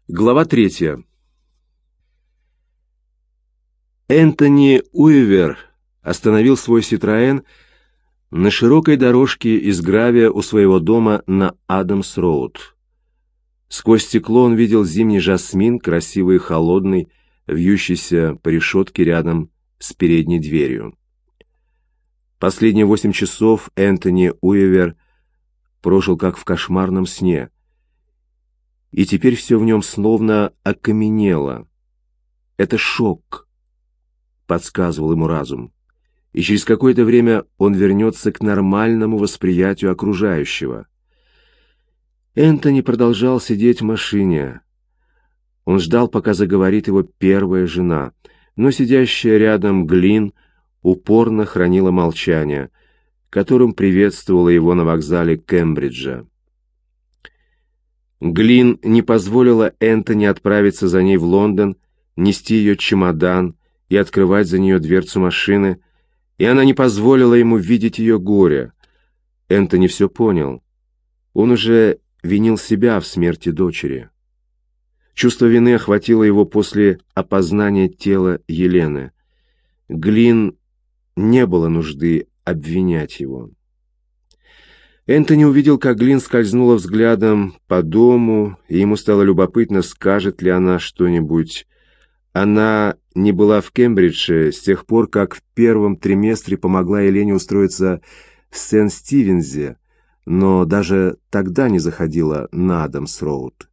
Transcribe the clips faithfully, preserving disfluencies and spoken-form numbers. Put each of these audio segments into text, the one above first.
Глава третья. Энтони Уивер остановил свой «Ситроэн» на широкой дорожке из гравия у своего дома на Адамс-роуд. Сквозь стекло он видел зимний жасмин, красивый и холодный, вьющийся по решетке рядом с передней дверью. Последние восемь часов Энтони Уивер прожил как в кошмарном сне, и теперь все в нем словно окаменело. Это шок, подсказывал ему разум, и через какое-то время он вернется к нормальному восприятию окружающего. Энтони продолжал сидеть в машине. Он ждал, пока заговорит его первая жена, но сидящая рядом Глин упорно хранила молчание, которым приветствовала его на вокзале Кембриджа. Глин не позволила Энтони отправиться за ней в Лондон, нести ее чемодан и открывать за нее дверцу машины, и она не позволила ему видеть ее горе. Энтони все понял. Он уже винил себя в смерти дочери. Чувство вины охватило его после опознания тела Елены. Глин не было нужды обвинять его. Энтони увидел, как Глин скользнула взглядом по дому, и ему стало любопытно, скажет ли она что-нибудь. Она не была в Кембридже с тех пор, как в первом триместре помогла Елене устроиться в Сент-Стивенсе, но даже тогда не заходила на Адамс-роуд.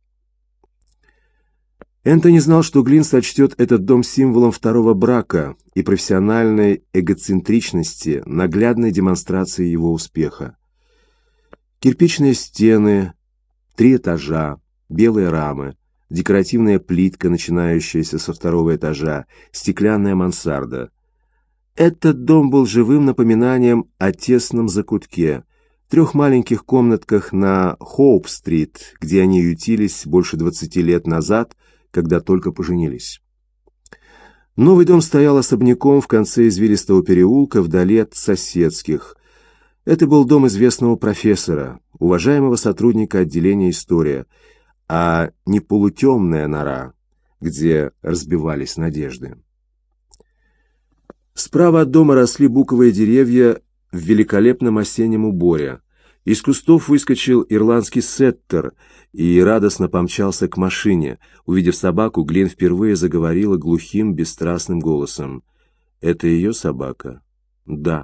Энтони знал, что Глин сочтет этот дом символом второго брака и профессиональной эгоцентричности, наглядной демонстрацией его успеха. Кирпичные стены, три этажа, белые рамы, декоративная плитка, начинающаяся со второго этажа, стеклянная мансарда. Этот дом был живым напоминанием о тесном закутке, трех маленьких комнатках на Хоуп-стрит, где они ютились больше двадцати лет назад, когда только поженились. Новый дом стоял особняком в конце извилистого переулка, вдали от соседских. Это был дом известного профессора, уважаемого сотрудника отделения «История», а не полутемная нора, где разбивались надежды. Справа от дома росли буковые деревья в великолепном осеннем уборе. Из кустов выскочил ирландский сеттер и радостно помчался к машине. Увидев собаку, Глин впервые заговорила глухим, бесстрастным голосом. «Это ее собака?» «Да».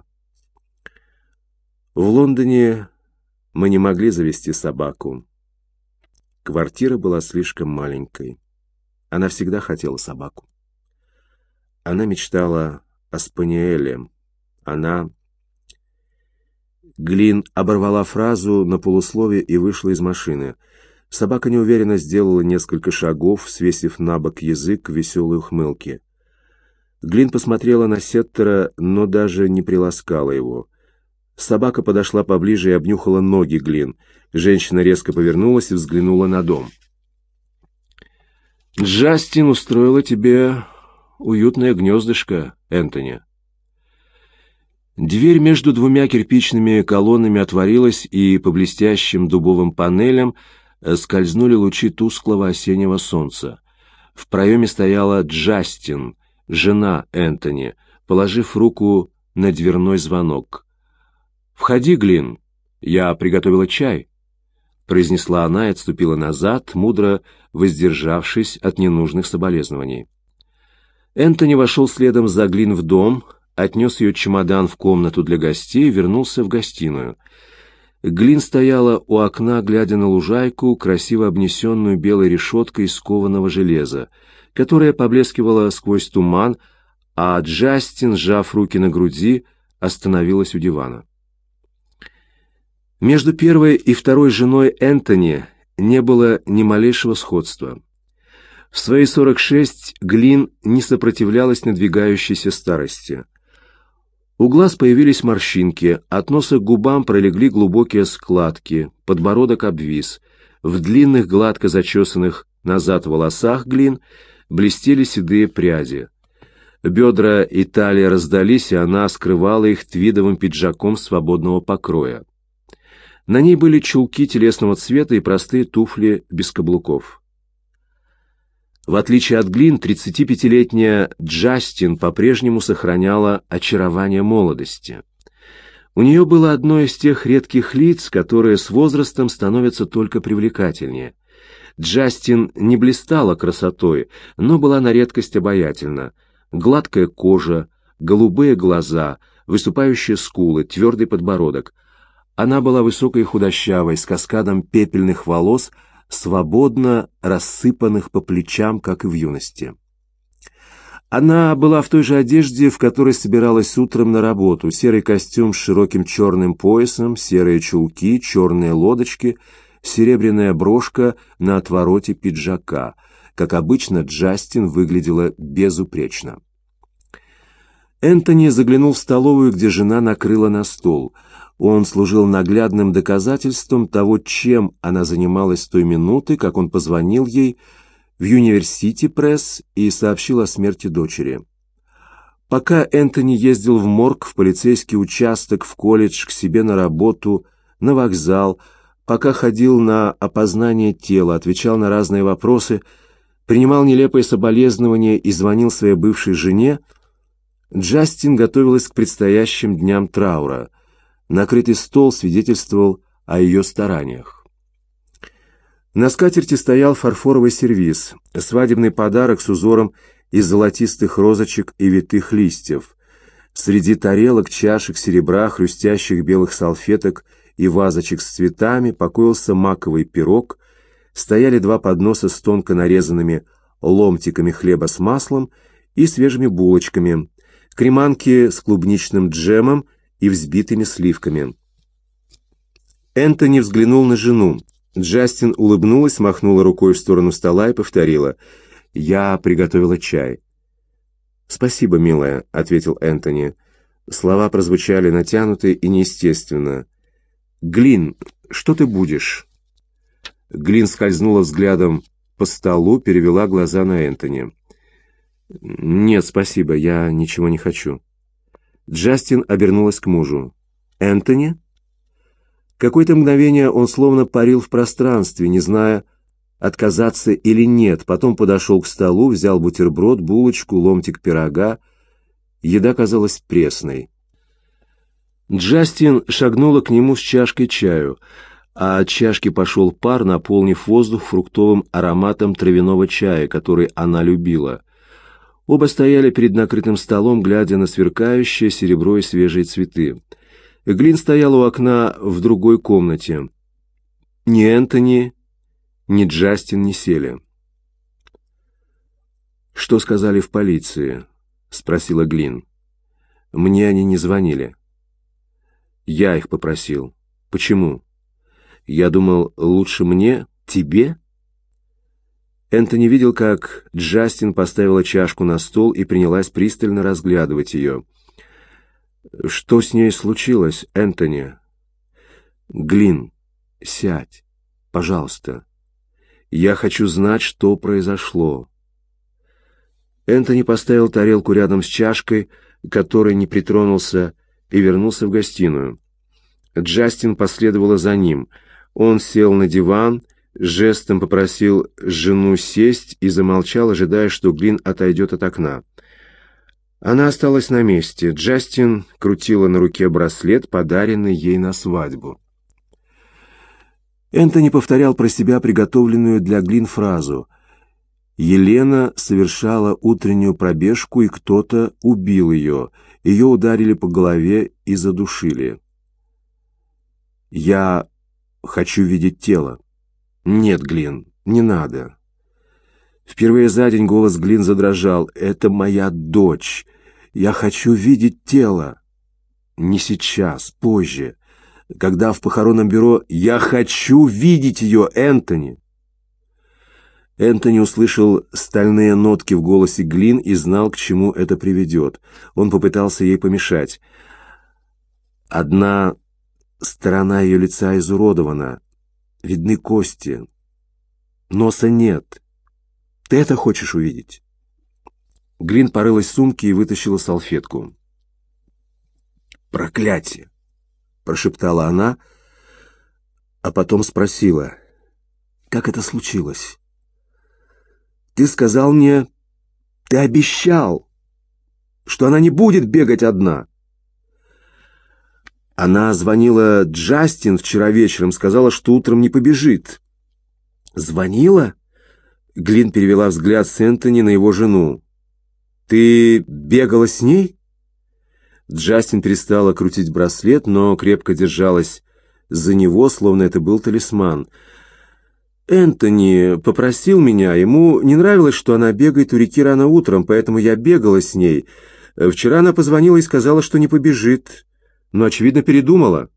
В Лондоне мы не могли завести собаку. Квартира была слишком маленькой. Она всегда хотела собаку. Она мечтала о спаниеле. Она... Глин оборвала фразу на полусловие и вышла из машины. Собака неуверенно сделала несколько шагов, свесив на бок язык в веселой ухмылке. Глин посмотрела на сеттера, но даже не приласкала его. Собака подошла поближе и обнюхала ноги Глин. Женщина резко повернулась и взглянула на дом. «Джастин устроила тебе уютное гнездышко, Энтони». Дверь между двумя кирпичными колоннами отворилась, и по блестящим дубовым панелям скользнули лучи тусклого осеннего солнца. В проеме стояла Джастин, жена Энтони, положив руку на дверной звонок. «Входи, Глин, я приготовила чай», — произнесла она и отступила назад, мудро воздержавшись от ненужных соболезнований. Энтони вошел следом за Глин в дом, отнес ее чемодан в комнату для гостей и вернулся в гостиную. Глин стояла у окна, глядя на лужайку, красиво обнесенную белой решеткой из кованого железа, которая поблескивала сквозь туман, а Джастин, сжав руки на груди, остановилась у дивана. Между первой и второй женой Энтони не было ни малейшего сходства. В свои сорок шесть Глин не сопротивлялась надвигающейся старости. У глаз появились морщинки, от носа к губам пролегли глубокие складки, подбородок обвис. В длинных, гладко зачесанных назад волосах Глин блестели седые пряди. Бедра и талия раздались, и она скрывала их твидовым пиджаком свободного покроя. На ней были чулки телесного цвета и простые туфли без каблуков. В отличие от Глин, тридцатипятилетняя Джастин по-прежнему сохраняла очарование молодости. У нее было одно из тех редких лиц, которые с возрастом становятся только привлекательнее. Джастин не блистала красотой, но была на редкость обаятельна. Гладкая кожа, голубые глаза, выступающие скулы, твердый подбородок. Она была высокой и худощавой, с каскадом пепельных волос, свободно рассыпанных по плечам, как и в юности. Она была в той же одежде, в которой собиралась утром на работу: серый костюм с широким черным поясом, серые чулки, черные лодочки, серебряная брошка на отвороте пиджака. Как обычно, Джастин выглядела безупречно. Энтони заглянул в столовую, где жена накрыла на стол. Он служил наглядным доказательством того, чем она занималась с той минуты, как он позвонил ей в Юниверсити Пресс и сообщил о смерти дочери. Пока Энтони ездил в морг, в полицейский участок, в колледж, к себе на работу, на вокзал, пока ходил на опознание тела, отвечал на разные вопросы, принимал нелепые соболезнования и звонил своей бывшей жене, Джастин готовилась к предстоящим дням траура. Накрытый стол свидетельствовал о ее стараниях. На скатерти стоял фарфоровый сервиз, свадебный подарок с узором из золотистых розочек и витых листьев. Среди тарелок, чашек, серебра, хрустящих белых салфеток и вазочек с цветами покоился маковый пирог, стояли два подноса с тонко нарезанными ломтиками хлеба с маслом и свежими булочками, креманки с клубничным джемом и взбитыми сливками. Энтони взглянул на жену. Джастин улыбнулась, махнула рукой в сторону стола и повторила: «Я приготовила чай». «Спасибо, милая», — ответил Энтони. Слова прозвучали натянуто и неестественно. «Глин, что ты будешь?» Глин скользнула взглядом по столу, перевела глаза на Энтони. «Нет, спасибо, я ничего не хочу». Джастин обернулась к мужу. «Энтони?» Какое-то мгновение он словно парил в пространстве, не зная, отказаться или нет. Потом подошел к столу, взял бутерброд, булочку, ломтик пирога. Еда казалась пресной. Джастин шагнула к нему с чашкой чаю, а от чашки пошел пар, наполнив воздух фруктовым ароматом травяного чая, который она любила. Оба стояли перед накрытым столом, глядя на сверкающее серебро и свежие цветы. Глин стояла у окна в другой комнате. Ни Энтони, ни Джастин не сели. «Что сказали в полиции?» — спросила Глин. «Мне они не звонили». «Я их попросил». «Почему?» «Я думал, лучше мне, тебе?» Энтони видел, как Джастин поставила чашку на стол и принялась пристально разглядывать ее. «Что с ней случилось, Энтони?» «Глин, сядь, пожалуйста. Я хочу знать, что произошло». Энтони поставил тарелку рядом с чашкой, к которой не притронулся, и вернулся в гостиную. Джастин последовала за ним. Он сел на диван, жестом попросил жену сесть и замолчал, ожидая, что Глин отойдет от окна. Она осталась на месте. Джастин крутила на руке браслет, подаренный ей на свадьбу. Энтони повторял про себя приготовленную для Глин фразу. Елена совершала утреннюю пробежку, и кто-то убил ее. Ее ударили по голове и задушили. «Я хочу видеть тело». «Нет, Глин, не надо». Впервые за день голос Глин задрожал. «Это моя дочь. Я хочу видеть тело». «Не сейчас, позже. Когда в похоронном бюро...» «Я хочу видеть ее, Энтони!» Энтони услышал стальные нотки в голосе Глин и знал, к чему это приведет. Он попытался ей помешать. Одна сторона ее лица изуродована. Видны кости. Носа нет. Ты это хочешь увидеть?» Глин порылась в сумке и вытащила салфетку. «Проклятие!» — прошептала она, а потом спросила: «Как это случилось?» Ты сказал мне, ты обещал, что она не будет бегать одна. Она звонила Джастин вчера вечером, сказала, что утром не побежит. Звонила? Глин перевела взгляд с Энтони на его жену. Ты бегала с ней? Джастин перестала крутить браслет, но крепко держалась за него, словно это был талисман. Энтони попросил меня, ему не нравилось, что она бегает у реки рано утром, поэтому я бегала с ней. Вчера она позвонила и сказала, что не побежит, но, очевидно, передумала.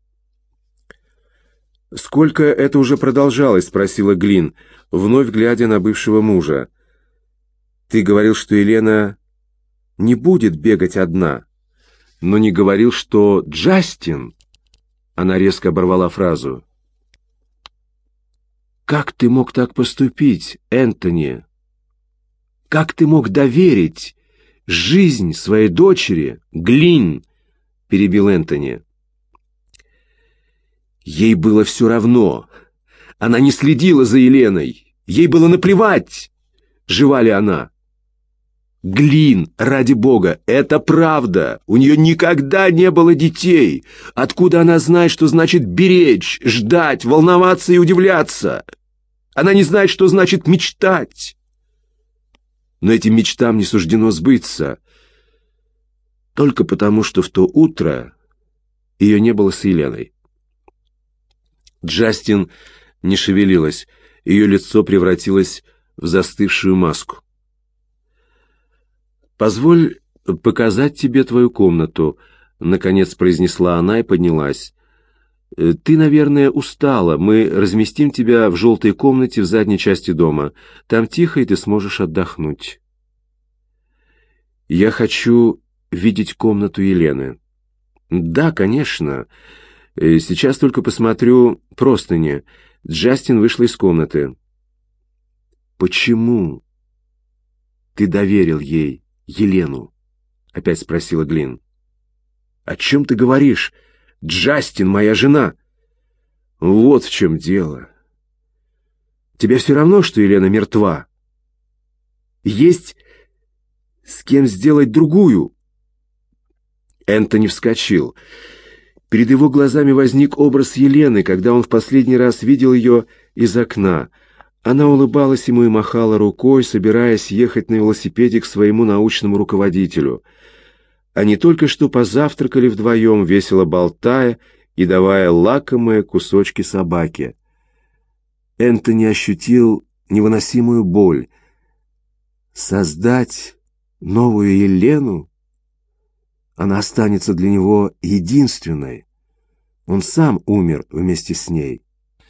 «Сколько это уже продолжалось?» — спросила Глин, вновь глядя на бывшего мужа. «Ты говорил, что Елена не будет бегать одна, но не говорил, что Джастин...» Она резко оборвала фразу. «Как ты мог так поступить, Энтони? Как ты мог доверить жизнь своей дочери, Глин?» — перебил Энтони. Ей было все равно. Она не следила за Еленой. Ей было наплевать, жива ли она. Глин, ради бога, это правда. У нее никогда не было детей. Откуда она знает, что значит беречь, ждать, волноваться и удивляться? Она не знает, что значит мечтать. Но этим мечтам не суждено сбыться. Только потому, что в то утро ее не было с Еленой. Джастин не шевелилась. Ее лицо превратилось в застывшую маску. «Позволь показать тебе твою комнату», — наконец произнесла она и поднялась. «Ты, наверное, устала. Мы разместим тебя в желтой комнате в задней части дома. Там тихо, и ты сможешь отдохнуть». «Я хочу видеть комнату Елены». «Да, конечно. Сейчас только посмотрю простыни». Джастин вышла из комнаты. «Почему ты доверил ей Елену?» — опять спросила Глин. «О чем ты говоришь? Джастин, моя жена!» «Вот в чем дело. Тебе все равно, что Елена мертва? Есть с кем сделать другую?» Энтони вскочил. Перед его глазами возник образ Елены, когда он в последний раз видел ее из окна. Она улыбалась ему и махала рукой, собираясь ехать на велосипеде к своему научному руководителю. Они только что позавтракали вдвоем, весело болтая и давая лакомые кусочки собаке. Энтони ощутил невыносимую боль. Создать новую Елену? Она останется для него единственной. Он сам умер вместе с ней.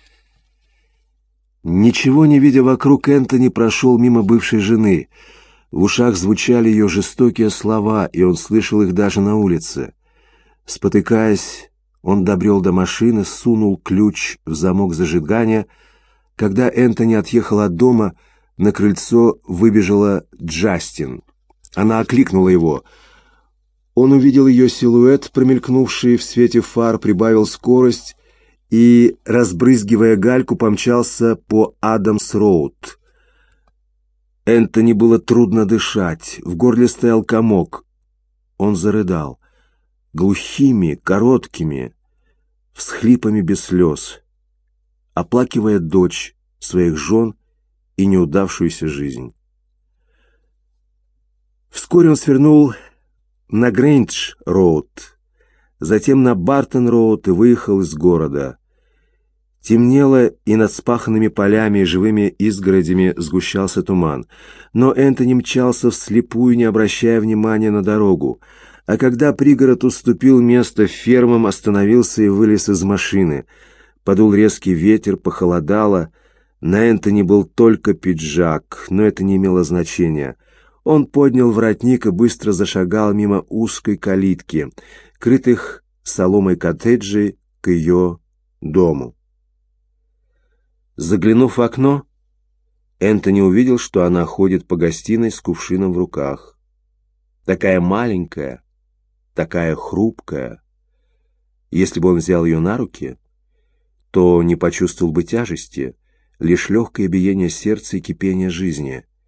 Ничего не видя вокруг, Энтони прошел мимо бывшей жены. В ушах звучали ее жестокие слова, и он слышал их даже на улице. Спотыкаясь, он добрел до машины, сунул ключ в замок зажигания. Когда Энтони отъехал от дома, на крыльцо выбежала Джастин. Она окликнула его. Он увидел ее силуэт, промелькнувший в свете фар, прибавил скорость и, разбрызгивая гальку, помчался по Адамс-Роуд. Энтони было трудно дышать, в горле стоял комок. Он зарыдал, глухими, короткими, всхлипами без слез, оплакивая дочь, своих жен и неудавшуюся жизнь. Вскоре он свернул на Грэндж-Роуд, затем на Бартон-Роуд и выехал из города. Темнело, и над спаханными полями и живыми изгородями сгущался туман. Но Энтони мчался вслепую, не обращая внимания на дорогу. А когда пригород уступил место фермам, остановился и вылез из машины. Подул резкий ветер, похолодало. На Энтони был только пиджак, но это не имело значения. Он поднял воротник и быстро зашагал мимо узкой калитки, крытых соломой коттеджей, к ее дому. Заглянув в окно, Энтони увидел, что она ходит по гостиной с кувшином в руках. Такая маленькая, такая хрупкая. Если бы он взял ее на руки, то не почувствовал бы тяжести, лишь легкое биение сердца и кипение жизни.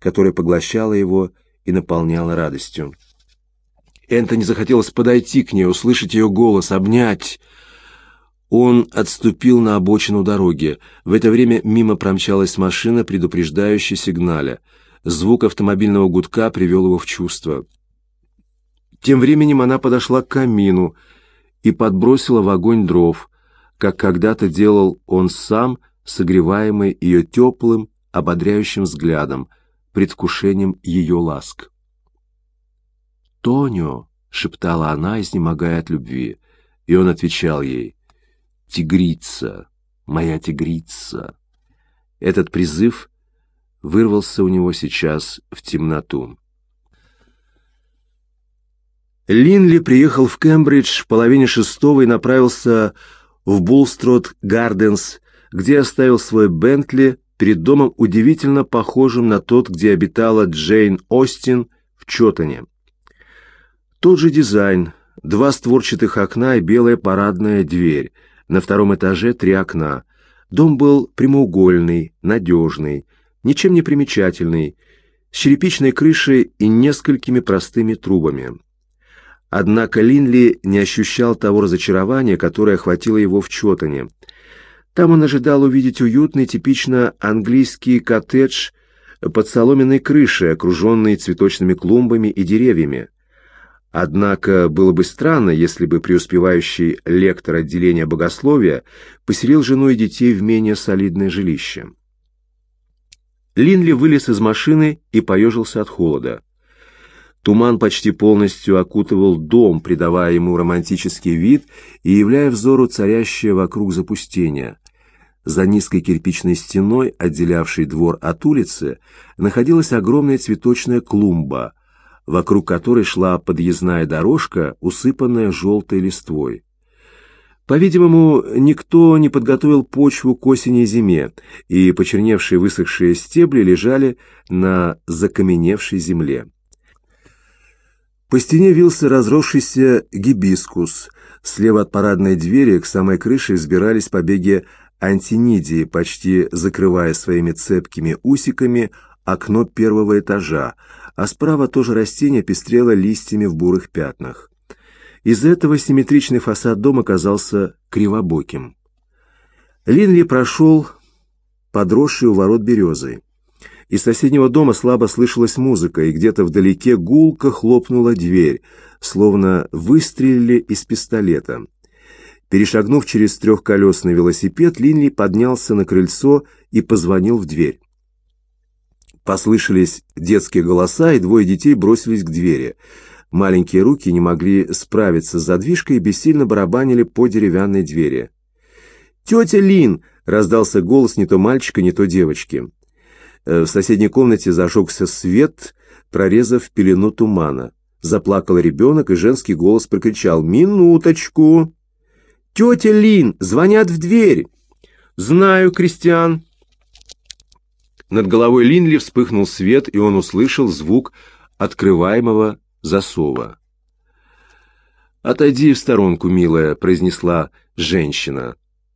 которая поглощала его и наполняла радостью. Энтони захотелось подойти к ней, услышать ее голос, обнять. Он отступил на обочину дороги. В это время мимо промчалась машина, предупреждающая сигналя. Звук автомобильного гудка привел его в чувство. Тем временем она подошла к камину и подбросила в огонь дров, как когда-то делал он сам, согреваемый ее теплым, ободряющим взглядом, предвкушением ее ласк. «Тонио!» — шептала она, изнемогая от любви, и он отвечал ей: «Тигрица, моя тигрица!» Этот призыв вырвался у него сейчас в темноту. Линли приехал в Кембридж в половине шестого и направился в Булстрот Гарденс, где оставил свой Бентли перед домом, удивительно похожим на тот, где обитала Джейн Остин в Чоттоне. Тот же дизайн, два створчатых окна и белая парадная дверь, на втором этаже три окна. Дом был прямоугольный, надежный, ничем не примечательный, с черепичной крышей и несколькими простыми трубами. Однако Линли не ощущал того разочарования, которое охватило его в Чоттоне. Там он ожидал увидеть уютный, типично английский коттедж под соломенной крышей, окруженный цветочными клумбами и деревьями. Однако было бы странно, если бы преуспевающий лектор отделения богословия поселил жену и детей в менее солидное жилище. Линли вылез из машины и поежился от холода. Туман почти полностью окутывал дом, придавая ему романтический вид и являя взору царящее вокруг запустение. За низкой кирпичной стеной, отделявшей двор от улицы, находилась огромная цветочная клумба, вокруг которой шла подъездная дорожка, усыпанная желтой листвой. По-видимому, никто не подготовил почву к осени и зиме, и почерневшие высохшие стебли лежали на закаменевшей земле. По стене вился разросшийся гибискус. Слева от парадной двери к самой крыше взбирались побеги антинидии, почти закрывая своими цепкими усиками окно первого этажа, а справа тоже растение пестрело листьями в бурых пятнах. Из-за этого симметричный фасад дома казался кривобоким. Линли прошел подросшей у ворот березой. Из соседнего дома слабо слышалась музыка, и где-то вдалеке гулко хлопнула дверь, словно выстрелили из пистолета. Перешагнув через трехколесный велосипед, Линли поднялся на крыльцо и позвонил в дверь. Послышались детские голоса, и двое детей бросились к двери. Маленькие руки не могли справиться с задвижкой и бессильно барабанили по деревянной двери. «Тетя Лин!» — раздался голос не то мальчика, не то девочки. В соседней комнате зажегся свет, прорезав пелену тумана. Заплакал ребенок, и женский голос прокричал: «Минуточку!» «Тетя Лин! Звонят в дверь!» «Знаю, Кристиан!» Над головой Линли вспыхнул свет, и он услышал звук открываемого засова. «Отойди в сторонку, милая», — произнесла женщина.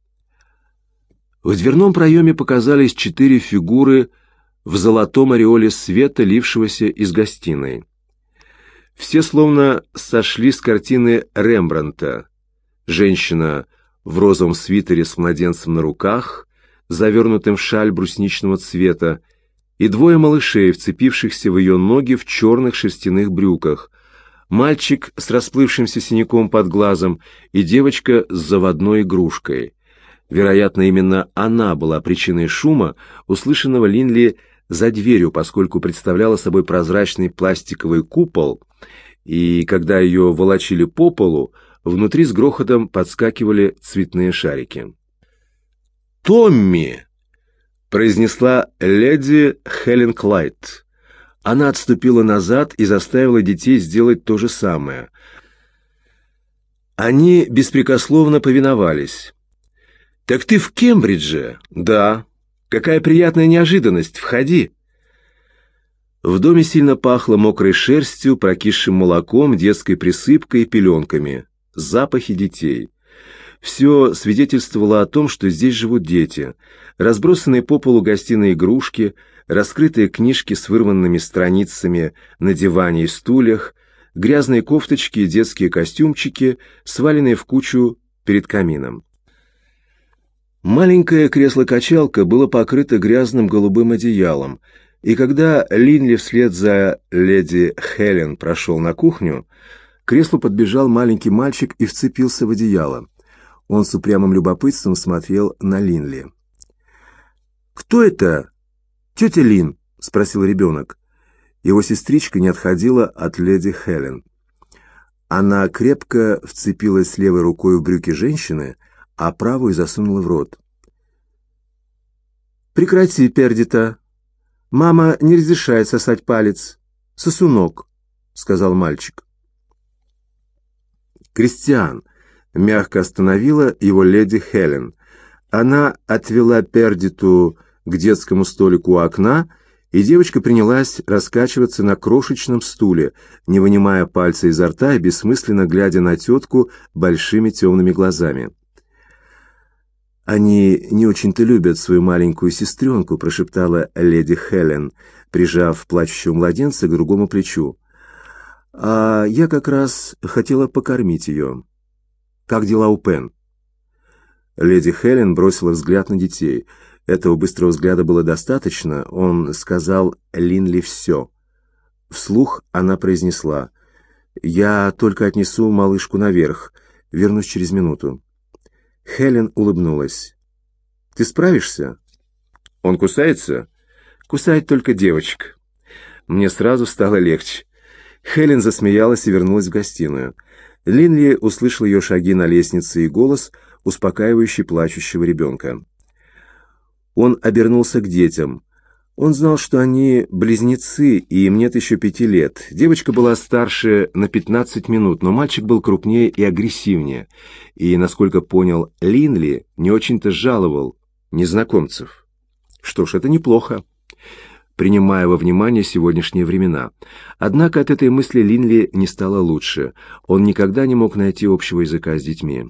В дверном проеме показались четыре фигуры в золотом ореоле света, лившегося из гостиной. Все словно сошли с картины Рембрандта. Женщина в розовом свитере с младенцем на руках, завернутым в шаль брусничного цвета, и двое малышей, вцепившихся в ее ноги в черных шерстяных брюках, мальчик с расплывшимся синяком под глазом и девочка с заводной игрушкой. Вероятно, именно она была причиной шума, услышанного Линли за дверью, поскольку представляла собой прозрачный пластиковый купол, и когда ее волочили по полу, внутри с грохотом подскакивали цветные шарики. «Томми!» — произнесла леди Хелен Клайд. Она отступила назад и заставила детей сделать то же самое. Они беспрекословно повиновались. «Так ты в Кембридже?» «Да». «Какая приятная неожиданность! Входи!» В доме сильно пахло мокрой шерстью, прокисшим молоком, детской присыпкой и пеленками. Запахи детей. Все свидетельствовало о том, что здесь живут дети. Разбросанные по полу гостиные игрушки, раскрытые книжки с вырванными страницами на диване и стульях, грязные кофточки и детские костюмчики, сваленные в кучу перед камином. Маленькое кресло-качалка было покрыто грязным голубым одеялом, и когда Линли вслед за леди Хелен прошел на кухню, к креслу подбежал маленький мальчик и вцепился в одеяло. Он с упрямым любопытством смотрел на Линли. «Кто это? Тетя Лин?» — спросил ребенок. Его сестричка не отходила от леди Хелен. Она крепко вцепилась левой рукой в брюки женщины, а правую засунула в рот. «Прекрати, Пердита. Мама не разрешает сосать палец. Сосунок», — сказал мальчик. «Кристиан», — мягко остановила его леди Хелен. Она отвела Пердиту к детскому столику у окна, и девочка принялась раскачиваться на крошечном стуле, не вынимая пальца изо рта и бессмысленно глядя на тетку большими темными глазами. «Они не очень-то любят свою маленькую сестренку», — прошептала леди Хелен, прижав плачущего младенца к другому плечу. «А я как раз хотела покормить ее. Как дела у Пен?» Леди Хелен бросила взгляд на детей. Этого быстрого взгляда было достаточно. Он сказал Линли все. Вслух она произнесла: «Я только отнесу малышку наверх. Вернусь через минуту». Хелен улыбнулась. «Ты справишься?» «Он кусается?» «Кусает только девочек». Мне сразу стало легче. Хелен засмеялась и вернулась в гостиную. Линли услышал ее шаги на лестнице и голос, успокаивающий плачущего ребенка. Он обернулся к детям. Он знал, что они близнецы, и им нет еще пяти лет. Девочка была старше на пятнадцать минут, но мальчик был крупнее и агрессивнее. И, насколько понял, Линли не очень-то жаловал незнакомцев. Что ж, это неплохо, принимая во внимание сегодняшние времена. Однако от этой мысли Линли не стало лучше. Он никогда не мог найти общего языка с детьми.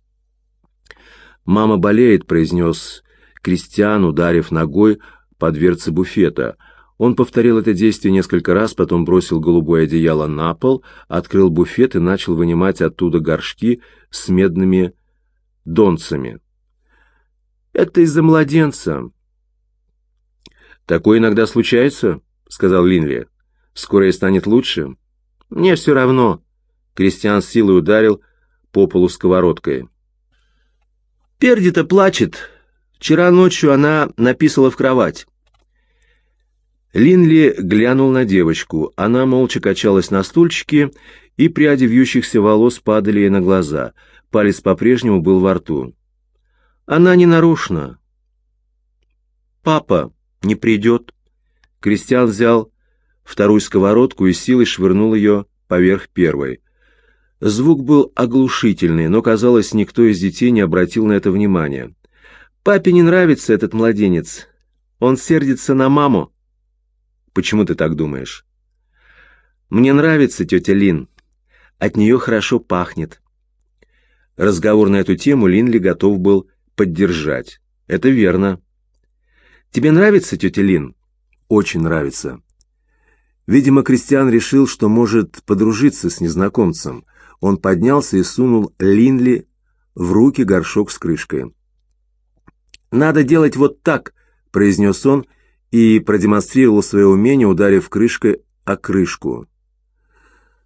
«Мама болеет», — произнес Кристиан, ударив ногой по дверце буфета. Он повторил это действие несколько раз, потом бросил голубое одеяло на пол, открыл буфет и начал вынимать оттуда горшки с медными донцами. «Это из-за младенца». «Такое иногда случается», — сказал Линли. «Скоро ей станет лучше». «Мне все равно». Кристиан с силой ударил по полу сковородкой. «Пердита плачет. Вчера ночью она написала в кровать». Линли глянул на девочку. Она молча качалась на стульчике, и пряди вьющихся волос падали ей на глаза. Палец по-прежнему был во рту. «Она не нарочно». «Папа не придет». Кристиан взял вторую сковородку и силой швырнул ее поверх первой. Звук был оглушительный, но, казалось, никто из детей не обратил на это внимания. «Папе не нравится этот младенец. Он сердится на маму». «Почему ты так думаешь?» «Мне нравится тетя Лин. От нее хорошо пахнет». Разговор на эту тему Линли готов был поддержать. «Это верно». «Тебе нравится тетя Лин?» «Очень нравится». Видимо, Кристиан решил, что может подружиться с незнакомцем. Он поднялся и сунул Линли в руки горшок с крышкой. «Надо делать вот так», — произнес он и продемонстрировал свое умение, ударив крышкой о крышку.